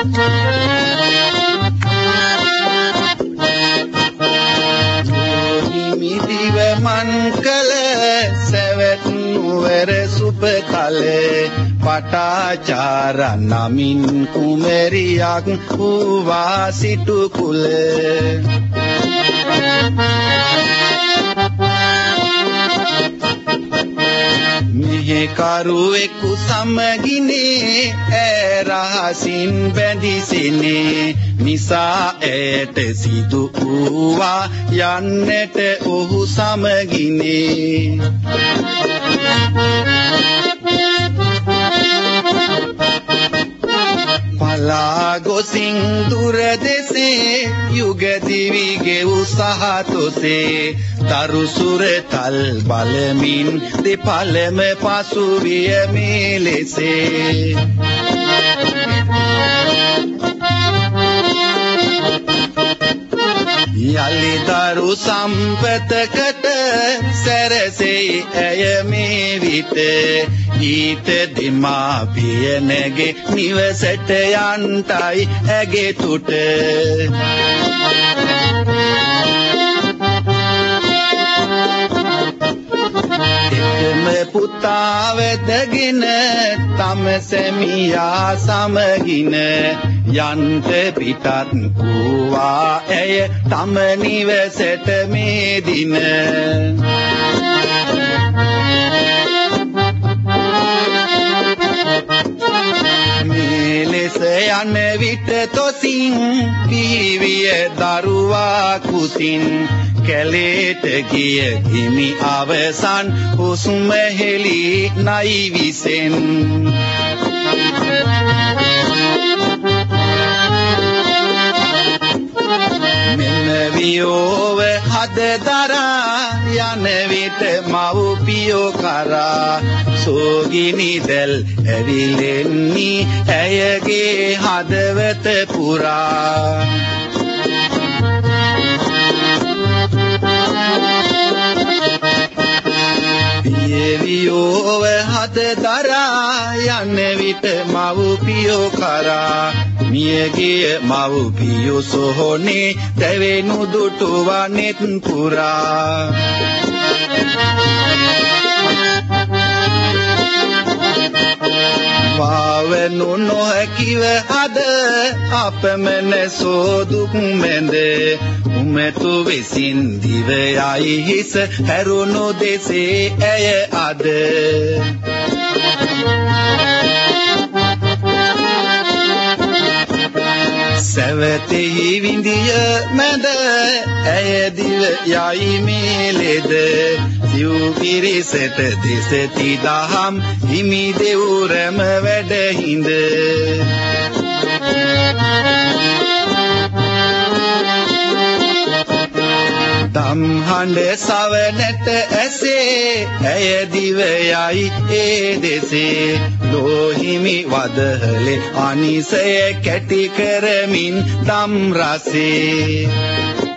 හිමිදිව මන්කල සැවැත් නුවර සුබ කල පටාචාර නමින් කුමරියක් වූවා සිටු කුල මෙහෙ කරුවෙකු සමගිනේ රහසින් බැඳිසිනේ නිසා ඇයට සිදු වූවා යන්නට ඔහු සමගිනේ පලා ගොසින් දුර දෙසේ යුග දිවි ගෙව් සහතොසේ තරුසුර තල් බලමින් දෙපළම පසු විය මේ ලෙසේ යලි දරු සම්පතකට සැරසෙයි ඇය මේ විට ඊට දෙමාපියනගේ නිවසට යන්ටයි ඇගේ තුට එකම පුතා වෙදගෙන තම සැමියා සමගින යන්ත පිටත් වූවා ඇය තම නිවසට මේ දින මේ ලෙස යන විට තොසින් පිහිවිය දරුවා කුසින් කැලේට ගිය හිමි අවසන් හුස්ම හෙළි නයි විසෙන් මෙන්න වියෝව හද දරා යන විට මව්පියෝ කරා සෝගිනි දැල් ඇවිලෙන්නි ඇයගේ හදවත පුරා පියවියෝව හද දරා යන විට මව්පියෝ කරා මියගිය මව්පියෝ සොහොනේ දැවෙනු දුටුවා නෙත් පුරා පාවනු නොහැකිව අද අපමණ සෝදුක් මැද උමතු විසින් දිව යයි හිස හැරුණු දෙසේ ඇය අද සැවතෙහි විඳිය මැද ඇය දිව යයි මේලෙද සිව් පිරිසට දෙසති දහම් හිමි දෙවුරම වැඩ හිඳ දම් හඬ සවනට ඇසේ ඇය දිව යයි ඒ දෙසේ ලෝහිමි වදහලේ අනිසය කැටි කරමින් දම් රසේ